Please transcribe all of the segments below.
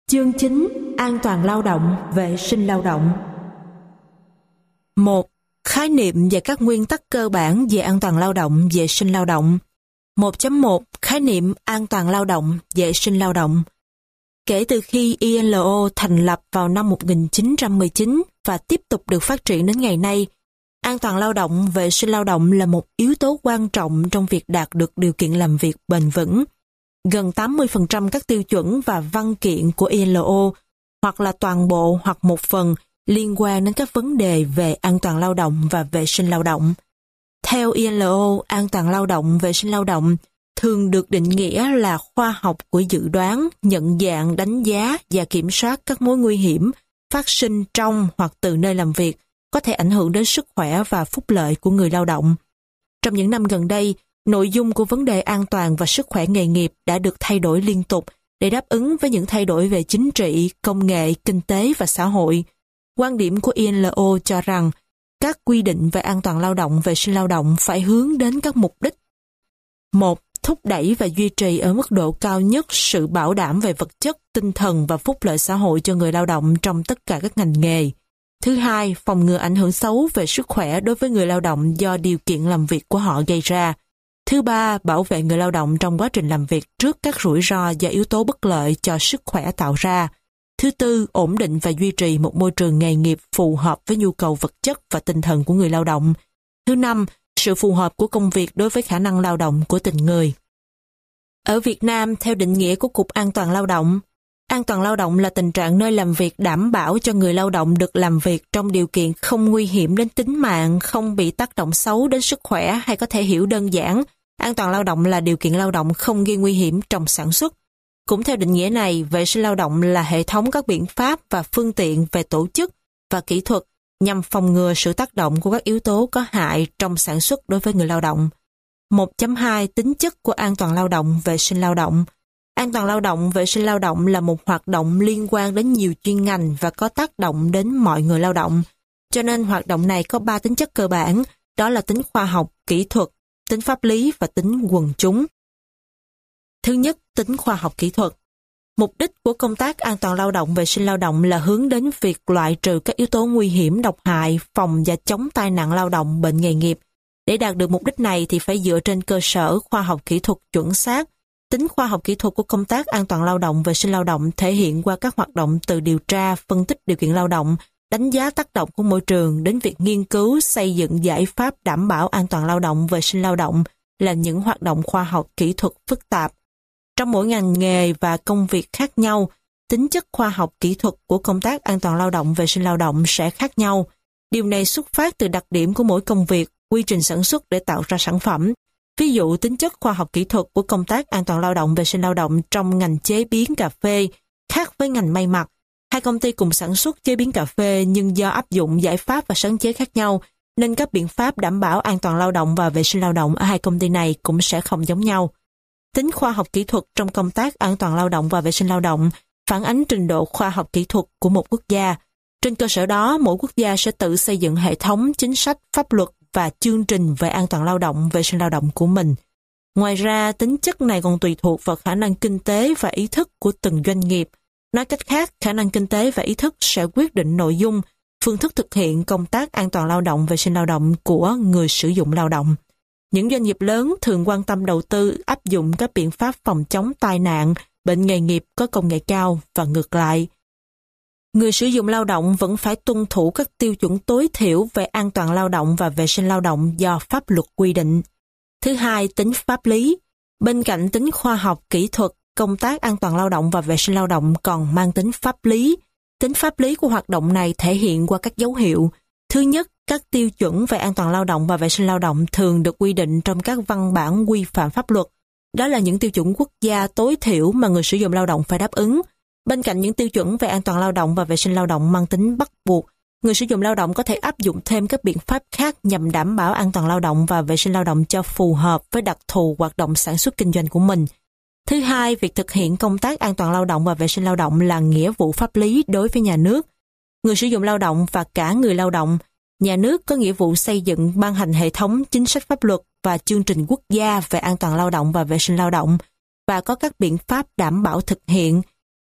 Chương 9: An toàn lao động, vệ sinh lao động. 1. Khái niệm và các nguyên tắc cơ bản về an toàn lao động, vệ sinh lao động. 1.1 Khái niệm an toàn lao động, vệ sinh lao động. Kể từ khi ILO thành lập vào năm 1919 và tiếp tục được phát triển đến ngày nay, an toàn lao động, vệ sinh lao động là một yếu tố quan trọng trong việc đạt được điều kiện làm việc bền vững. Gần 80% các tiêu chuẩn và văn kiện của ILO, hoặc là toàn bộ hoặc một phần, liên quan đến các vấn đề về an toàn lao động và vệ sinh lao động. Theo ILO, an toàn lao động, vệ sinh lao động thường được định nghĩa là khoa học của dự đoán, nhận dạng, đánh giá và kiểm soát các mối nguy hiểm phát sinh trong hoặc từ nơi làm việc có thể ảnh hưởng đến sức khỏe và phúc lợi của người lao động. Trong những năm gần đây, nội dung của vấn đề an toàn và sức khỏe nghề nghiệp đã được thay đổi liên tục để đáp ứng với những thay đổi về chính trị, công nghệ, kinh tế và xã hội. Quan điểm của ILO cho rằng các quy định về an toàn lao động, vệ sinh lao động phải hướng đến các mục đích. 1. Thúc đẩy và duy trì ở mức độ cao nhất sự bảo đảm về vật chất, tinh thần và phúc lợi xã hội cho người lao động trong tất cả các ngành nghề. Thứ hai, phòng ngừa ảnh hưởng xấu về sức khỏe đối với người lao động do điều kiện làm việc của họ gây ra. Thứ ba, bảo vệ người lao động trong quá trình làm việc trước các rủi ro và yếu tố bất lợi cho sức khỏe tạo ra. Thứ tư, ổn định và duy trì một môi trường nghề nghiệp phù hợp với nhu cầu vật chất và tinh thần của người lao động. Thứ năm, sự phù hợp của công việc đối với khả năng lao động của từng người. Ở Việt Nam, theo định nghĩa của Cục An toàn lao động là tình trạng nơi làm việc đảm bảo cho người lao động được làm việc trong điều kiện không nguy hiểm đến tính mạng, không bị tác động xấu đến sức khỏe, hay có thể hiểu đơn giản, an toàn lao động là điều kiện lao động không gây nguy hiểm trong sản xuất. Cũng theo định nghĩa này, vệ sinh lao động là hệ thống các biện pháp và phương tiện về tổ chức và kỹ thuật nhằm phòng ngừa sự tác động của các yếu tố có hại trong sản xuất đối với người lao động. 1.2 Tính chất của an toàn lao động, vệ sinh lao động. An toàn lao động, vệ sinh lao động là một hoạt động liên quan đến nhiều chuyên ngành và có tác động đến mọi người lao động. Cho nên hoạt động này có 3 tính chất cơ bản, đó là tính khoa học, kỹ thuật, tính pháp lý và tính quần chúng. Thứ nhất, tính khoa học kỹ thuật. Mục đích của công tác an toàn lao động, vệ sinh lao động là hướng đến việc loại trừ các yếu tố nguy hiểm, độc hại, phòng và chống tai nạn lao động, bệnh nghề nghiệp. Để đạt được mục đích này thì phải dựa trên cơ sở khoa học kỹ thuật chuẩn xác. Tính khoa học kỹ thuật của công tác an toàn lao động, vệ sinh lao động thể hiện qua các hoạt động từ điều tra, phân tích điều kiện lao động, đánh giá tác động của môi trường đến việc nghiên cứu, xây dựng giải pháp đảm bảo an toàn lao động, vệ sinh lao động là những hoạt động khoa học kỹ thuật phức tạp. Trong mỗi ngành nghề và công việc khác nhau, tính chất khoa học kỹ thuật của công tác an toàn lao động, vệ sinh lao động sẽ khác nhau. Điều này xuất phát từ đặc điểm của mỗi công việc, quy trình sản xuất để tạo ra sản phẩm. Ví dụ, tính chất khoa học kỹ thuật của công tác an toàn lao động, vệ sinh lao động trong ngành chế biến cà phê khác với ngành may mặc. Hai công ty cùng sản xuất chế biến cà phê nhưng do áp dụng giải pháp và sáng chế khác nhau, nên các biện pháp đảm bảo an toàn lao động và vệ sinh lao động ở hai công ty này cũng sẽ không giống nhau. Tính khoa học kỹ thuật trong công tác an toàn lao động và vệ sinh lao động phản ánh trình độ khoa học kỹ thuật của một quốc gia. Trên cơ sở đó, mỗi quốc gia sẽ tự xây dựng hệ thống chính sách, pháp luật và chương trình về an toàn lao động, vệ sinh lao động của mình. Ngoài ra, tính chất này còn tùy thuộc vào khả năng kinh tế và ý thức của từng doanh nghiệp. Nói cách khác, khả năng kinh tế và ý thức sẽ quyết định nội dung, phương thức thực hiện công tác an toàn lao động, vệ sinh lao động của người sử dụng lao động. Những doanh nghiệp lớn thường quan tâm đầu tư áp dụng các biện pháp phòng chống tai nạn, bệnh nghề nghiệp có công nghệ cao và ngược lại. Người sử dụng lao động vẫn phải tuân thủ các tiêu chuẩn tối thiểu về an toàn lao động và vệ sinh lao động do pháp luật quy định. Thứ hai, tính pháp lý. Bên cạnh tính khoa học, kỹ thuật, công tác an toàn lao động và vệ sinh lao động còn mang tính pháp lý. Tính pháp lý của hoạt động này thể hiện qua các dấu hiệu. Thứ nhất, các tiêu chuẩn về an toàn lao động và vệ sinh lao động thường được quy định trong các văn bản quy phạm pháp luật. Đó là những tiêu chuẩn quốc gia tối thiểu mà người sử dụng lao động phải đáp ứng. Bên cạnh những tiêu chuẩn về an toàn lao động và vệ sinh lao động mang tính bắt buộc, người sử dụng lao động có thể áp dụng thêm các biện pháp khác nhằm đảm bảo an toàn lao động và vệ sinh lao động cho phù hợp với đặc thù hoạt động sản xuất kinh doanh của mình. Thứ hai, việc thực hiện công tác an toàn lao động và vệ sinh lao động là nghĩa vụ pháp lý đối với nhà nước, người sử dụng lao động và cả người lao động. Nhà nước có nghĩa vụ xây dựng, ban hành hệ thống chính sách pháp luật và chương trình quốc gia về an toàn lao động và vệ sinh lao động và có các biện pháp đảm bảo thực hiện.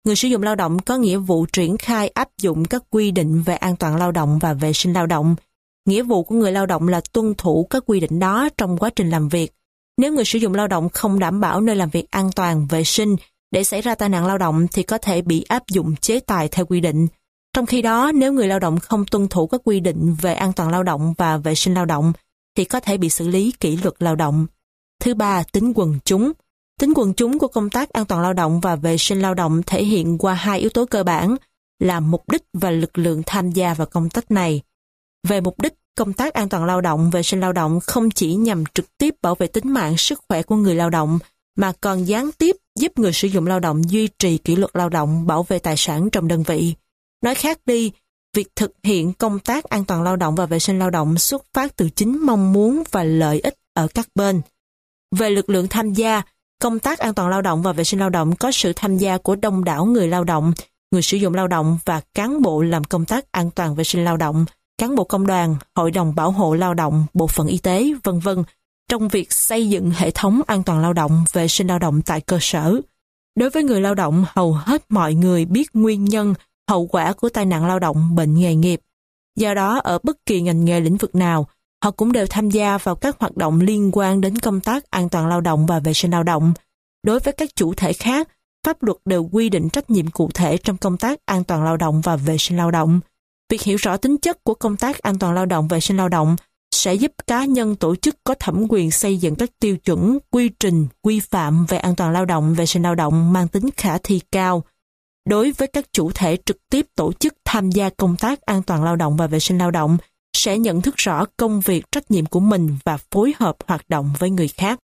người sử dụng lao động có nghĩa vụ triển khai áp dụng các quy định về an toàn lao động và vệ sinh lao động. Nghĩa vụ của người lao động là tuân thủ các quy định đó trong quá trình làm việc. Nếu người sử dụng lao động không đảm bảo nơi làm việc an toàn, vệ sinh để xảy ra tai nạn lao động thì có thể bị áp dụng chế tài theo quy định. Trong khi đó, nếu người lao động không tuân thủ các quy định về an toàn lao động và vệ sinh lao động thì có thể bị xử lý kỷ luật lao động. Thứ ba, tính quần chúng. Tính quần chúng của công tác an toàn lao động và vệ sinh lao động thể hiện qua hai yếu tố cơ bản là mục đích và lực lượng tham gia vào công tác này. Về mục đích, công tác an toàn lao động, vệ sinh lao động không chỉ nhằm trực tiếp bảo vệ tính mạng, sức khỏe của người lao động, mà còn gián tiếp giúp người sử dụng lao động duy trì kỷ luật lao động, bảo vệ tài sản trong đơn vị. Nói khác đi, việc thực hiện công tác an toàn lao động và vệ sinh lao động xuất phát từ chính mong muốn và lợi ích ở các bên. Về lực lượng tham gia, công tác an toàn lao động và vệ sinh lao động có sự tham gia của đông đảo người lao động, người sử dụng lao động và cán bộ làm công tác an toàn vệ sinh lao động, cán bộ công đoàn, hội đồng bảo hộ lao động, bộ phận y tế, v.v. trong việc xây dựng hệ thống an toàn lao động, vệ sinh lao động tại cơ sở. Đối với người lao động, hầu hết mọi người biết nguyên nhân, hậu quả của tai nạn lao động, bệnh nghề nghiệp. Do đó, ở bất kỳ ngành nghề lĩnh vực nào, họ cũng đều tham gia vào các hoạt động liên quan đến công tác an toàn lao động và vệ sinh lao động. Đối với các chủ thể khác, pháp luật đều quy định trách nhiệm cụ thể trong công tác an toàn lao động và vệ sinh lao động. Việc hiểu rõ tính chất của công tác an toàn lao động, vệ sinh lao động sẽ giúp cá nhân, tổ chức có thẩm quyền xây dựng các tiêu chuẩn, quy trình, quy phạm về an toàn lao động, vệ sinh lao động mang tính khả thi cao. Đối với các chủ thể trực tiếp tổ chức tham gia công tác an toàn lao động và vệ sinh lao động, sẽ nhận thức rõ công việc, trách nhiệm của mình và phối hợp hoạt động với người khác.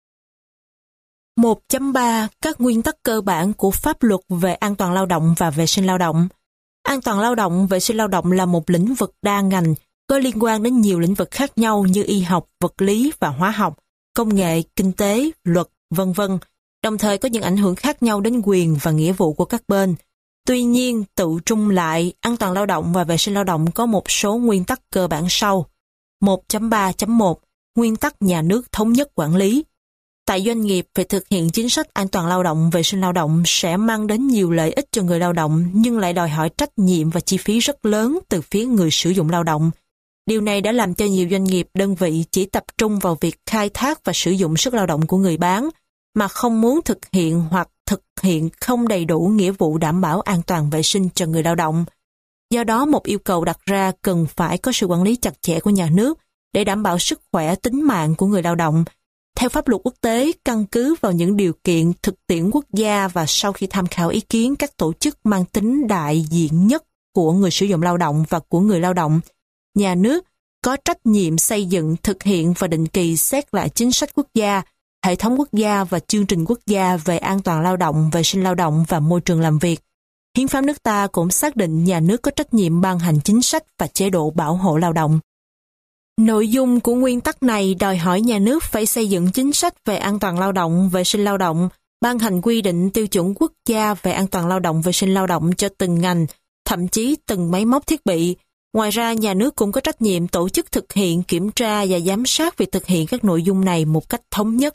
1.3 Các nguyên tắc cơ bản của pháp luật về an toàn lao động và vệ sinh lao động. An toàn lao động, vệ sinh lao động là một lĩnh vực đa ngành, có liên quan đến nhiều lĩnh vực khác nhau như y học, vật lý và hóa học, công nghệ, kinh tế, luật, v.v. Đồng thời có những ảnh hưởng khác nhau đến quyền và nghĩa vụ của các bên. Tuy nhiên, tự trung lại, an toàn lao động và vệ sinh lao động có một số nguyên tắc cơ bản sau. 1.3.1 Nguyên tắc nhà nước thống nhất quản lý. Tại doanh nghiệp, việc thực hiện chính sách an toàn lao động, vệ sinh lao động sẽ mang đến nhiều lợi ích cho người lao động nhưng lại đòi hỏi trách nhiệm và chi phí rất lớn từ phía người sử dụng lao động. Điều này đã làm cho nhiều doanh nghiệp, đơn vị chỉ tập trung vào việc khai thác và sử dụng sức lao động của người bán, mà không muốn thực hiện hoặc thực hiện không đầy đủ nghĩa vụ đảm bảo an toàn vệ sinh cho người lao động. Do đó, một yêu cầu đặt ra cần phải có sự quản lý chặt chẽ của nhà nước để đảm bảo sức khỏe, tính mạng của người lao động. Theo pháp luật quốc tế, căn cứ vào những điều kiện thực tiễn quốc gia và sau khi tham khảo ý kiến các tổ chức mang tính đại diện nhất của người sử dụng lao động và của người lao động, nhà nước có trách nhiệm xây dựng, thực hiện và định kỳ xét lại chính sách quốc gia, hệ thống quốc gia và chương trình quốc gia về an toàn lao động, vệ sinh lao động và môi trường làm việc. Hiến pháp nước ta cũng xác định nhà nước có trách nhiệm ban hành chính sách và chế độ bảo hộ lao động. Nội dung của nguyên tắc này đòi hỏi nhà nước phải xây dựng chính sách về an toàn lao động, vệ sinh lao động, ban hành quy định tiêu chuẩn quốc gia về an toàn lao động, vệ sinh lao động cho từng ngành, thậm chí từng máy móc thiết bị. Ngoài ra, nhà nước cũng có trách nhiệm tổ chức thực hiện, kiểm tra và giám sát việc thực hiện các nội dung này một cách thống nhất.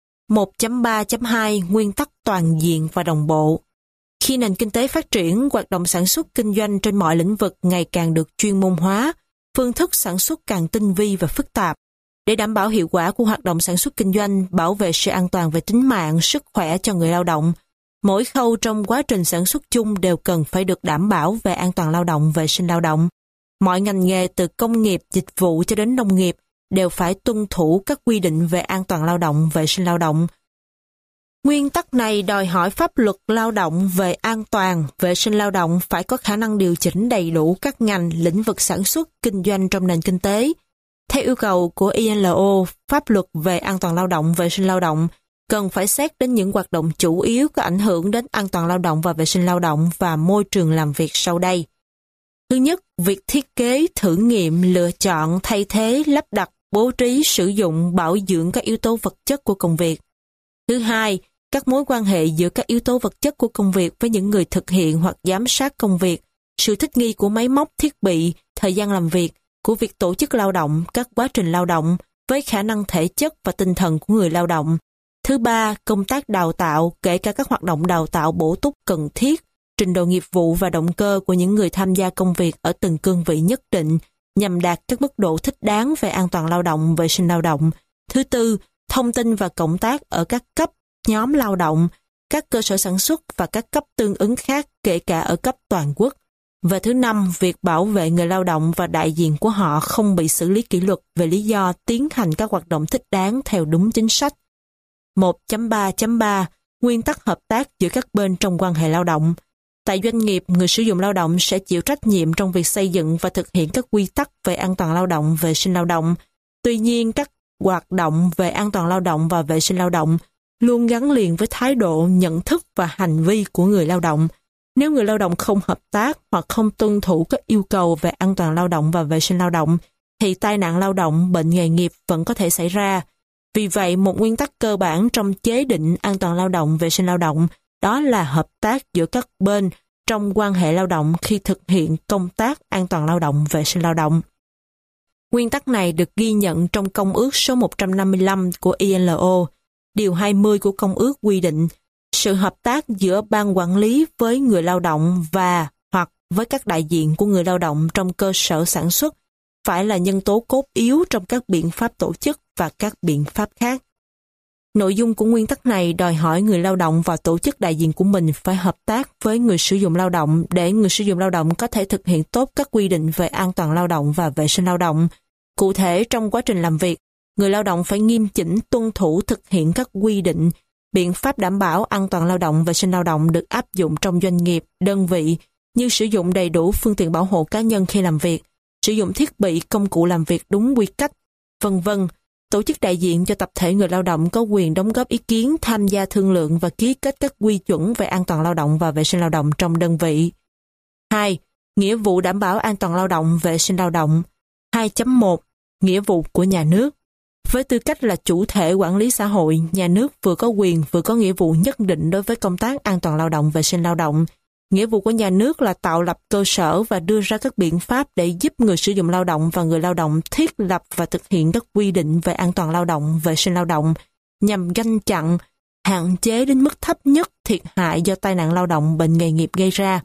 1.3.2 Nguyên tắc toàn diện và đồng bộ. Khi nền kinh tế phát triển, hoạt động sản xuất kinh doanh trên mọi lĩnh vực ngày càng được chuyên môn hóa, phương thức sản xuất càng tinh vi và phức tạp. Để đảm bảo hiệu quả của hoạt động sản xuất kinh doanh, bảo vệ sự an toàn về tính mạng, sức khỏe cho người lao động, mỗi khâu trong quá trình sản xuất chung đều cần phải được đảm bảo về an toàn lao động, vệ sinh lao động. Mọi ngành nghề từ công nghiệp, dịch vụ cho đến nông nghiệp đều phải tuân thủ các quy định về an toàn lao động, vệ sinh lao động. Nguyên tắc này đòi hỏi pháp luật lao động về an toàn, vệ sinh lao động phải có khả năng điều chỉnh đầy đủ các ngành, lĩnh vực sản xuất, kinh doanh trong nền kinh tế. Theo yêu cầu của ILO, pháp luật về an toàn lao động, vệ sinh lao động cần phải xét đến những hoạt động chủ yếu có ảnh hưởng đến an toàn lao động và vệ sinh lao động và môi trường làm việc sau đây. Thứ nhất, việc thiết kế, thử nghiệm, lựa chọn, thay thế, lắp đặt, bố trí, sử dụng, bảo dưỡng các yếu tố vật chất của công việc. Thứ hai, các mối quan hệ giữa các yếu tố vật chất của công việc với những người thực hiện hoặc giám sát công việc, sự thích nghi của máy móc, thiết bị, thời gian làm việc, của việc tổ chức lao động, các quá trình lao động, với khả năng thể chất và tinh thần của người lao động. Thứ ba, công tác đào tạo, kể cả các hoạt động đào tạo bổ túc cần thiết, trình độ nghiệp vụ và động cơ của những người tham gia công việc ở từng cương vị nhất định nhằm đạt các mức độ thích đáng về an toàn lao động, vệ sinh lao động. Thứ tư, thông tin và cộng tác ở các cấp, nhóm lao động, các cơ sở sản xuất và các cấp tương ứng khác, kể cả ở cấp toàn quốc. Và thứ năm, việc bảo vệ người lao động và đại diện của họ không bị xử lý kỷ luật về lý do tiến hành các hoạt động thích đáng theo đúng chính sách. 1.3.3 Nguyên tắc hợp tác giữa các bên trong quan hệ lao động. Tại doanh nghiệp, người sử dụng lao động sẽ chịu trách nhiệm trong việc xây dựng và thực hiện các quy tắc về an toàn lao động, vệ sinh lao động. Tuy nhiên, các hoạt động về an toàn lao động và vệ sinh lao động luôn gắn liền với thái độ, nhận thức và hành vi của người lao động. Nếu người lao động không hợp tác hoặc không tuân thủ các yêu cầu về an toàn lao động và vệ sinh lao động, thì tai nạn lao động, bệnh nghề nghiệp vẫn có thể xảy ra. Vì vậy, một nguyên tắc cơ bản trong chế định an toàn lao động, vệ sinh lao động đó là hợp tác giữa các bên trong quan hệ lao động khi thực hiện công tác an toàn lao động, vệ sinh lao động. Nguyên tắc này được ghi nhận trong Công ước số 155 của ILO. Điều 20 của Công ước quy định sự hợp tác giữa ban quản lý với người lao động và hoặc với các đại diện của người lao động trong cơ sở sản xuất phải là nhân tố cốt yếu trong các biện pháp tổ chức và các biện pháp khác. Nội dung của nguyên tắc này đòi hỏi người lao động và tổ chức đại diện của mình phải hợp tác với người sử dụng lao động để người sử dụng lao động có thể thực hiện tốt các quy định về an toàn lao động và vệ sinh lao động. Cụ thể, trong quá trình làm việc, người lao động phải nghiêm chỉnh tuân thủ thực hiện các quy định, biện pháp đảm bảo an toàn lao động, vệ sinh lao động được áp dụng trong doanh nghiệp, đơn vị như sử dụng đầy đủ phương tiện bảo hộ cá nhân khi làm việc, sử dụng thiết bị, công cụ làm việc đúng quy cách, vân vân. Tổ chức đại diện cho tập thể người lao động có quyền đóng góp ý kiến, tham gia thương lượng và ký kết các quy chuẩn về an toàn lao động và vệ sinh lao động trong đơn vị. 2. Nghĩa vụ đảm bảo an toàn lao động, vệ sinh lao động. 2.1 Nghĩa vụ của nhà nước. Với tư cách là chủ thể quản lý xã hội, nhà nước vừa có quyền vừa có nghĩa vụ nhất định đối với công tác an toàn lao động, vệ sinh lao động. Nghĩa vụ của nhà nước là tạo lập cơ sở và đưa ra các biện pháp để giúp người sử dụng lao động và người lao động thiết lập và thực hiện các quy định về an toàn lao động, vệ sinh lao động nhằm ngăn chặn, hạn chế đến mức thấp nhất thiệt hại do tai nạn lao động, bệnh nghề nghiệp gây ra.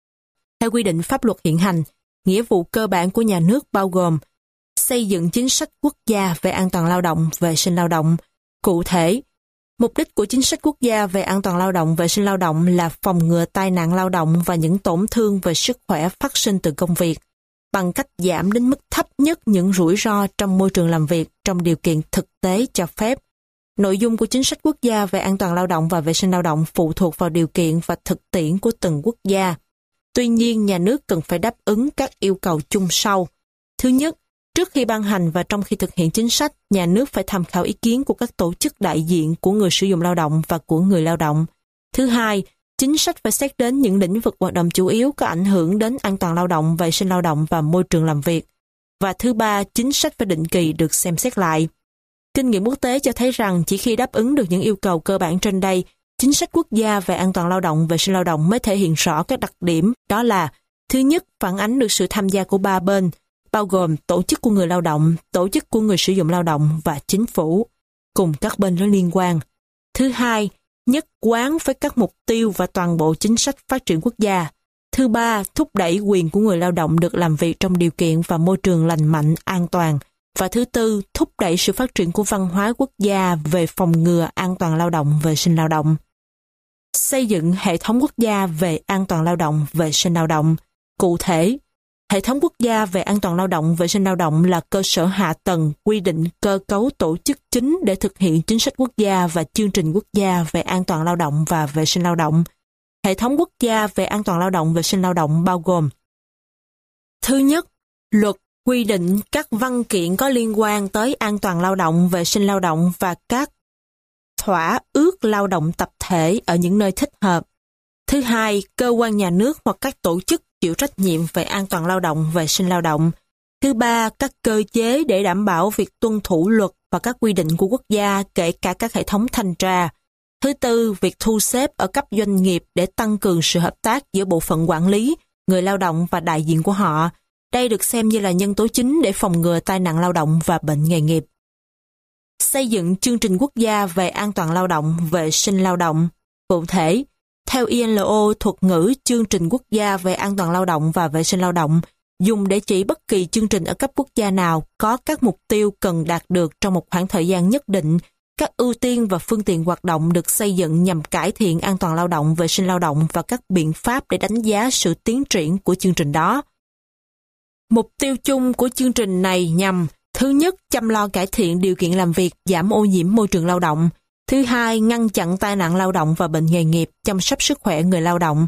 Theo quy định pháp luật hiện hành, nghĩa vụ cơ bản của nhà nước bao gồm xây dựng chính sách quốc gia về an toàn lao động, vệ sinh lao động. Cụ thể, mục đích của chính sách quốc gia về an toàn lao động, vệ sinh lao động là phòng ngừa tai nạn lao động và những tổn thương về sức khỏe phát sinh từ công việc, bằng cách giảm đến mức thấp nhất những rủi ro trong môi trường làm việc trong điều kiện thực tế cho phép. Nội dung của chính sách quốc gia về an toàn lao động và vệ sinh lao động phụ thuộc vào điều kiện và thực tiễn của từng quốc gia. Tuy nhiên, nhà nước cần phải đáp ứng các yêu cầu chung sau. Thứ nhất, trước khi ban hành và trong khi thực hiện chính sách, nhà nước phải tham khảo ý kiến của các tổ chức đại diện của người sử dụng lao động và của người lao động. Thứ hai, chính sách phải xét đến những lĩnh vực hoạt động chủ yếu có ảnh hưởng đến an toàn lao động, vệ sinh lao động và môi trường làm việc. Và thứ ba, chính sách phải định kỳ được xem xét lại. Kinh nghiệm quốc tế cho thấy rằng chỉ khi đáp ứng được những yêu cầu cơ bản trên đây, chính sách quốc gia về an toàn lao động, vệ sinh lao động mới thể hiện rõ các đặc điểm, đó là: thứ nhất, phản ánh được sự tham gia của ba bên, bao gồm tổ chức của người lao động, tổ chức của người sử dụng lao động và chính phủ, cùng các bên có liên quan. Thứ hai, nhất quán với các mục tiêu và toàn bộ chính sách phát triển quốc gia. Thứ ba, thúc đẩy quyền của người lao động được làm việc trong điều kiện và môi trường lành mạnh, an toàn. Và thứ tư, thúc đẩy sự phát triển của văn hóa quốc gia về phòng ngừa an toàn lao động, vệ sinh lao động. Xây dựng hệ thống quốc gia về an toàn lao động, vệ sinh lao động. Cụ thể, hệ thống quốc gia về an toàn lao động, vệ sinh lao động là cơ sở hạ tầng, quy định cơ cấu tổ chức chính để thực hiện chính sách quốc gia và chương trình quốc gia về an toàn lao động và vệ sinh lao động. Hệ thống quốc gia về an toàn lao động, vệ sinh lao động bao gồm: thứ nhất, luật quy định các văn kiện có liên quan tới an toàn lao động, vệ sinh lao động và các thỏa ước lao động tập thể ở những nơi thích hợp. Thứ hai, cơ quan nhà nước hoặc các tổ chức chịu trách nhiệm về an toàn lao động, vệ sinh lao động. Thứ ba, các cơ chế để đảm bảo việc tuân thủ luật và các quy định của quốc gia, kể cả các hệ thống thanh tra. Thứ tư, việc thu xếp ở cấp doanh nghiệp để tăng cường sự hợp tác giữa bộ phận quản lý, người lao động và đại diện của họ. Đây được xem như là nhân tố chính để phòng ngừa tai nạn lao động và bệnh nghề nghiệp. Xây dựng chương trình quốc gia về an toàn lao động, vệ sinh lao động. Cụ thể, Theo ILO, thuật ngữ chương trình quốc gia về an toàn lao động và vệ sinh lao động dùng để chỉ bất kỳ chương trình ở cấp quốc gia nào có các mục tiêu cần đạt được trong một khoảng thời gian nhất định, các ưu tiên và phương tiện hoạt động được xây dựng nhằm cải thiện an toàn lao động, vệ sinh lao động và các biện pháp để đánh giá sự tiến triển của chương trình đó. Mục tiêu chung của chương trình này nhằm: thứ nhất, chăm lo cải thiện điều kiện làm việc, giảm ô nhiễm môi trường lao động. Thứ hai, ngăn chặn tai nạn lao động và bệnh nghề nghiệp, chăm sóc sức khỏe người lao động.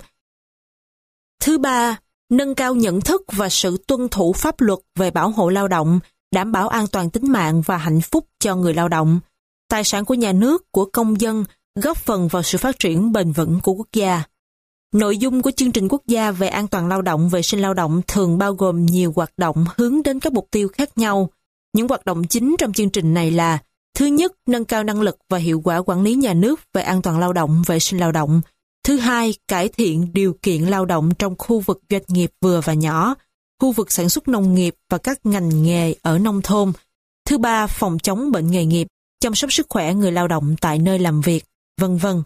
Thứ ba, nâng cao nhận thức và sự tuân thủ pháp luật về bảo hộ lao động, đảm bảo an toàn tính mạng và hạnh phúc cho người lao động, tài sản của nhà nước, của công dân, góp phần vào sự phát triển bền vững của quốc gia. Nội dung của chương trình quốc gia về an toàn lao động, vệ sinh lao động thường bao gồm nhiều hoạt động hướng đến các mục tiêu khác nhau. Những hoạt động chính trong chương trình này là: thứ nhất, nâng cao năng lực và hiệu quả quản lý nhà nước về an toàn lao động, vệ sinh lao động. Thứ hai, cải thiện điều kiện lao động trong khu vực doanh nghiệp vừa và nhỏ, khu vực sản xuất nông nghiệp và các ngành nghề ở nông thôn. Thứ ba, phòng chống bệnh nghề nghiệp, chăm sóc sức khỏe người lao động tại nơi làm việc, vân vân.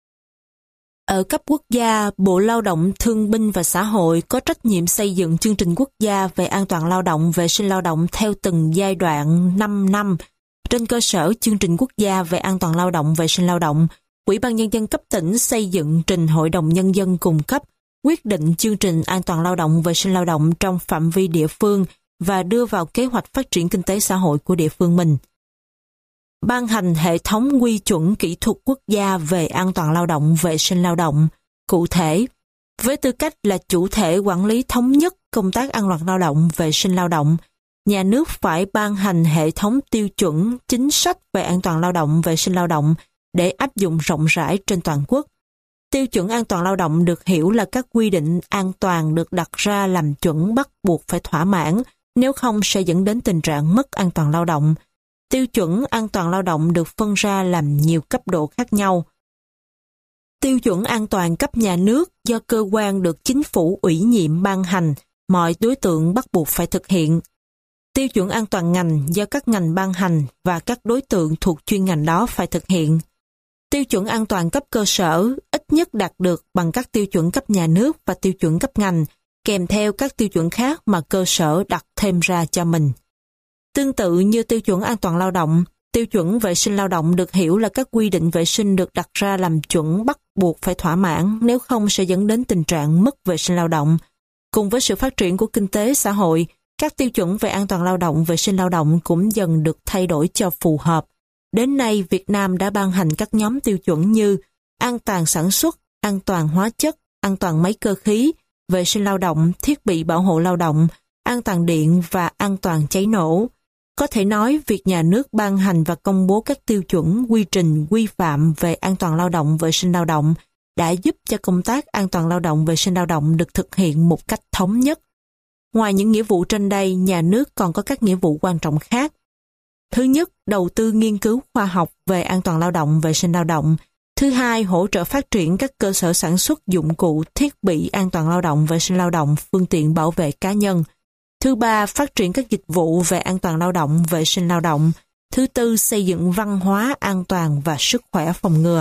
Ở cấp quốc gia, Bộ Lao động, Thương binh và Xã hội có trách nhiệm xây dựng chương trình quốc gia về an toàn lao động, vệ sinh lao động theo từng giai đoạn 5 năm. Trên cơ sở chương trình quốc gia về an toàn lao động, vệ sinh lao động, Ủy ban Nhân dân cấp tỉnh xây dựng trình Hội đồng Nhân dân cung cấp, quyết định chương trình an toàn lao động, vệ sinh lao động trong phạm vi địa phương và đưa vào kế hoạch phát triển kinh tế xã hội của địa phương mình. Ban hành hệ thống quy chuẩn kỹ thuật quốc gia về an toàn lao động, vệ sinh lao động. Cụ thể, với tư cách là chủ thể quản lý thống nhất công tác an toàn lao động, vệ sinh lao động, nhà nước phải ban hành hệ thống tiêu chuẩn, chính sách về an toàn lao động, vệ sinh lao động để áp dụng rộng rãi trên toàn quốc. Tiêu chuẩn an toàn lao động được hiểu là các quy định an toàn được đặt ra làm chuẩn bắt buộc phải thỏa mãn, nếu không sẽ dẫn đến tình trạng mất an toàn lao động. Tiêu chuẩn an toàn lao động được phân ra làm nhiều cấp độ khác nhau. Tiêu chuẩn an toàn cấp nhà nước do cơ quan được chính phủ ủy nhiệm ban hành, mọi đối tượng bắt buộc phải thực hiện. Tiêu chuẩn an toàn ngành do các ngành ban hành và các đối tượng thuộc chuyên ngành đó phải thực hiện. Tiêu chuẩn an toàn cấp cơ sở ít nhất đạt được bằng các tiêu chuẩn cấp nhà nước và tiêu chuẩn cấp ngành, kèm theo các tiêu chuẩn khác mà cơ sở đặt thêm ra cho mình. Tương tự như tiêu chuẩn an toàn lao động, tiêu chuẩn vệ sinh lao động được hiểu là các quy định vệ sinh được đặt ra làm chuẩn bắt buộc phải thỏa mãn, nếu không sẽ dẫn đến tình trạng mất vệ sinh lao động. Cùng với sự phát triển của kinh tế xã hội, các tiêu chuẩn về an toàn lao động, vệ sinh lao động cũng dần được thay đổi cho phù hợp. Đến nay, Việt Nam đã ban hành các nhóm tiêu chuẩn như an toàn sản xuất, an toàn hóa chất, an toàn máy cơ khí, vệ sinh lao động, thiết bị bảo hộ lao động, an toàn điện và an toàn cháy nổ. Có thể nói, việc nhà nước ban hành và công bố các tiêu chuẩn, quy trình, quy phạm về an toàn lao động, vệ sinh lao động đã giúp cho công tác an toàn lao động, vệ sinh lao động được thực hiện một cách thống nhất. Ngoài những nghĩa vụ trên đây, nhà nước còn có các nghĩa vụ quan trọng khác. Thứ nhất, đầu tư nghiên cứu khoa học về an toàn lao động, vệ sinh lao động. Thứ hai, hỗ trợ phát triển các cơ sở sản xuất dụng cụ, thiết bị an toàn lao động, vệ sinh lao động, phương tiện bảo vệ cá nhân. Thứ ba, phát triển các dịch vụ về an toàn lao động, vệ sinh lao động. Thứ tư, xây dựng văn hóa an toàn và sức khỏe phòng ngừa.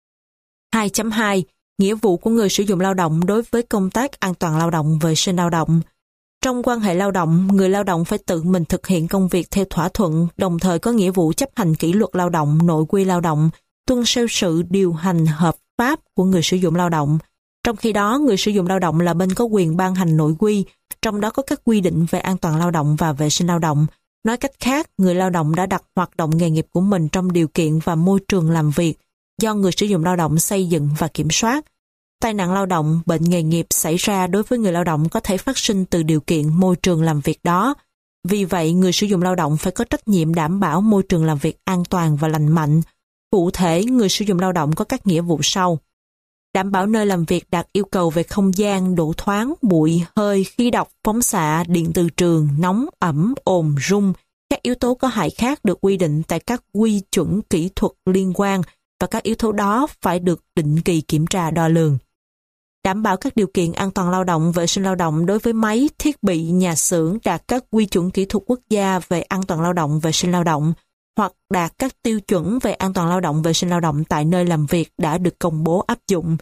2.2. Nghĩa vụ của người sử dụng lao động đối với công tác an toàn lao động, vệ sinh lao động. Trong quan hệ lao động, người lao động phải tự mình thực hiện công việc theo thỏa thuận, đồng thời có nghĩa vụ chấp hành kỷ luật lao động, nội quy lao động, tuân theo sự điều hành hợp pháp của người sử dụng lao động. Trong khi đó, người sử dụng lao động là bên có quyền ban hành nội quy, trong đó có các quy định về an toàn lao động và vệ sinh lao động. Nói cách khác, người lao động đã đặt hoạt động nghề nghiệp của mình trong điều kiện và môi trường làm việc do người sử dụng lao động xây dựng và kiểm soát. Tai nạn lao động, bệnh nghề nghiệp xảy ra đối với người lao động có thể phát sinh từ điều kiện môi trường làm việc đó. Vì vậy, người sử dụng lao động phải có trách nhiệm đảm bảo môi trường làm việc an toàn và lành mạnh. Cụ thể, người sử dụng lao động có các nghĩa vụ sau. Đảm bảo nơi làm việc đạt yêu cầu về không gian, độ thoáng, bụi, hơi, khí độc, phóng xạ, điện từ trường, nóng, ẩm, ồn, rung, các yếu tố có hại khác được quy định tại các quy chuẩn kỹ thuật liên quan và các yếu tố đó phải được định kỳ kiểm tra đo lường. Đảm bảo các điều kiện an toàn lao động, vệ sinh lao động đối với máy, thiết bị, nhà xưởng đạt các quy chuẩn kỹ thuật quốc gia về an toàn lao động, vệ sinh lao động hoặc đạt các tiêu chuẩn về an toàn lao động, vệ sinh lao động tại nơi làm việc đã được công bố áp dụng.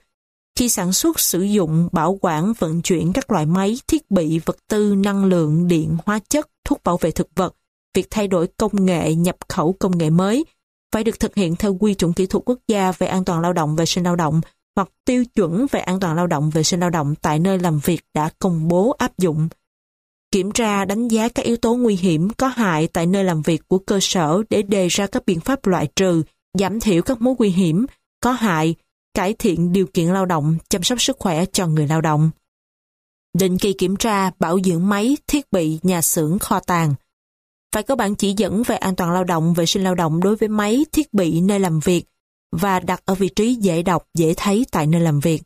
khi sản xuất, sử dụng, bảo quản, vận chuyển các loại máy, thiết bị, vật tư, năng lượng, điện, hóa chất, thuốc bảo vệ thực vật, việc thay đổi công nghệ, nhập khẩu công nghệ mới, phải được thực hiện theo quy chuẩn kỹ thuật quốc gia về an toàn lao động, vệ sinh lao động hoặc tiêu chuẩn về an toàn lao động, vệ sinh lao động tại nơi làm việc đã công bố áp dụng. Kiểm tra, đánh giá các yếu tố nguy hiểm có hại tại nơi làm việc của cơ sở để đề ra các biện pháp loại trừ, giảm thiểu các mối nguy hiểm có hại, cải thiện điều kiện lao động, chăm sóc sức khỏe cho người lao động. Định kỳ kiểm tra, bảo dưỡng máy, thiết bị, nhà xưởng, kho tàng. Phải có bản chỉ dẫn về an toàn lao động, vệ sinh lao động đối với máy, thiết bị nơi làm việc và đặt ở vị trí dễ đọc, dễ thấy tại nơi làm việc.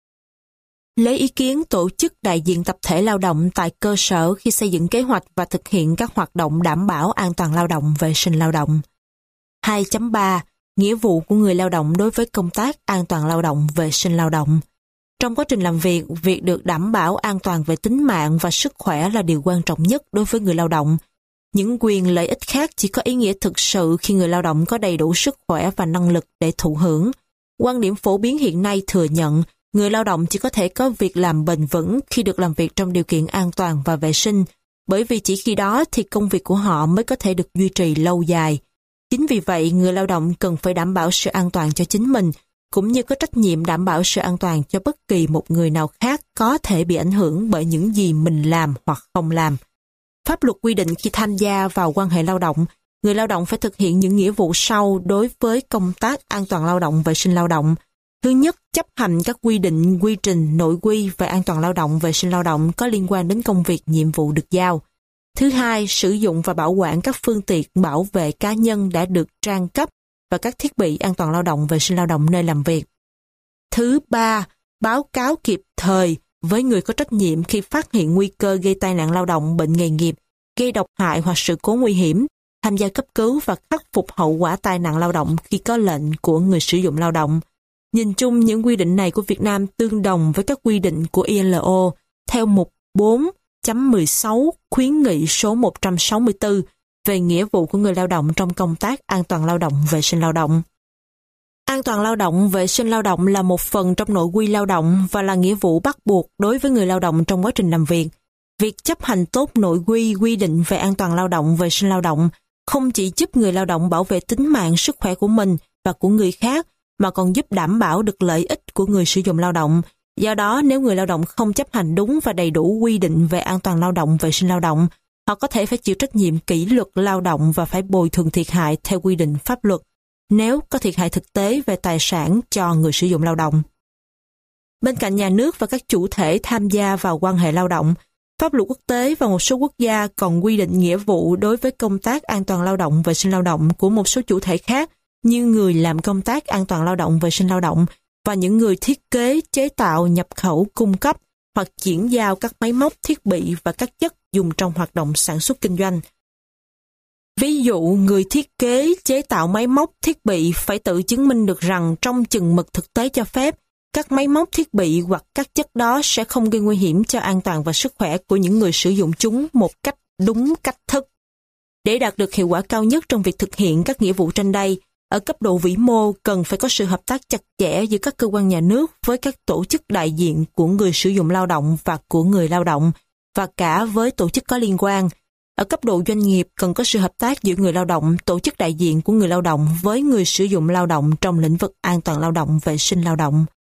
Lấy ý kiến tổ chức đại diện tập thể lao động tại cơ sở khi xây dựng kế hoạch và thực hiện các hoạt động đảm bảo an toàn lao động, vệ sinh lao động. 2.3. Nghĩa vụ của người lao động đối với công tác an toàn lao động, vệ sinh lao động. Trong quá trình làm việc, việc được đảm bảo an toàn về tính mạng và sức khỏe là điều quan trọng nhất đối với người lao động. Những quyền lợi ích khác chỉ có ý nghĩa thực sự khi người lao động có đầy đủ sức khỏe và năng lực để thụ hưởng. Quan điểm phổ biến hiện nay thừa nhận người lao động chỉ có thể có việc làm bền vững khi được làm việc trong điều kiện an toàn và vệ sinh, bởi vì chỉ khi đó thì công việc của họ mới có thể được duy trì lâu dài. Chính vì vậy, người lao động cần phải đảm bảo sự an toàn cho chính mình, cũng như có trách nhiệm đảm bảo sự an toàn cho bất kỳ một người nào khác có thể bị ảnh hưởng bởi những gì mình làm hoặc không làm. Pháp luật quy định khi tham gia vào quan hệ lao động, người lao động phải thực hiện những nghĩa vụ sau đối với công tác an toàn lao động, vệ sinh lao động. Thứ nhất, chấp hành các quy định, quy trình, nội quy về an toàn lao động, vệ sinh lao động có liên quan đến công việc, nhiệm vụ được giao. Thứ hai, sử dụng và bảo quản các phương tiện bảo vệ cá nhân đã được trang cấp và các thiết bị an toàn lao động, vệ sinh lao động nơi làm việc. Thứ ba, báo cáo kịp thời với người có trách nhiệm khi phát hiện nguy cơ gây tai nạn lao động, bệnh nghề nghiệp, gây độc hại hoặc sự cố nguy hiểm, tham gia cấp cứu và khắc phục hậu quả tai nạn lao động khi có lệnh của người sử dụng lao động. Nhìn chung, những quy định này của Việt Nam tương đồng với các quy định của ILO theo mục 4.16 khuyến nghị số 164 về nghĩa vụ của người lao động trong công tác an toàn lao động, vệ sinh lao động. An toàn lao động, vệ sinh lao động là một phần trong nội quy lao động và là nghĩa vụ bắt buộc đối với người lao động trong quá trình làm việc. Việc chấp hành tốt nội quy, quy định về an toàn lao động, vệ sinh lao động không chỉ giúp người lao động bảo vệ tính mạng, sức khỏe của mình và của người khác, mà còn giúp đảm bảo được lợi ích của người sử dụng lao động. Do đó, nếu người lao động không chấp hành đúng và đầy đủ quy định về an toàn lao động, vệ sinh lao động, họ có thể phải chịu trách nhiệm kỷ luật lao động và phải bồi thường thiệt hại theo quy định pháp luật, nếu có thiệt hại thực tế về tài sản cho người sử dụng lao động. Bên cạnh nhà nước và các chủ thể tham gia vào quan hệ lao động, pháp luật quốc tế và một số quốc gia còn quy định nghĩa vụ đối với công tác an toàn lao động, vệ sinh lao động của một số chủ thể khác như người làm công tác an toàn lao động, vệ sinh lao động và những người thiết kế, chế tạo, nhập khẩu, cung cấp hoặc chuyển giao các máy móc, thiết bị và các chất dùng trong hoạt động sản xuất kinh doanh. Ví dụ, người thiết kế, chế tạo máy móc, thiết bị phải tự chứng minh được rằng trong chừng mực thực tế cho phép, các máy móc, thiết bị hoặc các chất đó sẽ không gây nguy hiểm cho an toàn và sức khỏe của những người sử dụng chúng một cách đúng cách thức. Để đạt được hiệu quả cao nhất trong việc thực hiện các nghĩa vụ trên đây, ở cấp độ vĩ mô cần phải có sự hợp tác chặt chẽ giữa các cơ quan nhà nước với các tổ chức đại diện của người sử dụng lao động và của người lao động, và cả với tổ chức có liên quan. Ở cấp độ doanh nghiệp cần có sự hợp tác giữa người lao động, tổ chức đại diện của người lao động với người sử dụng lao động trong lĩnh vực an toàn lao động, vệ sinh lao động.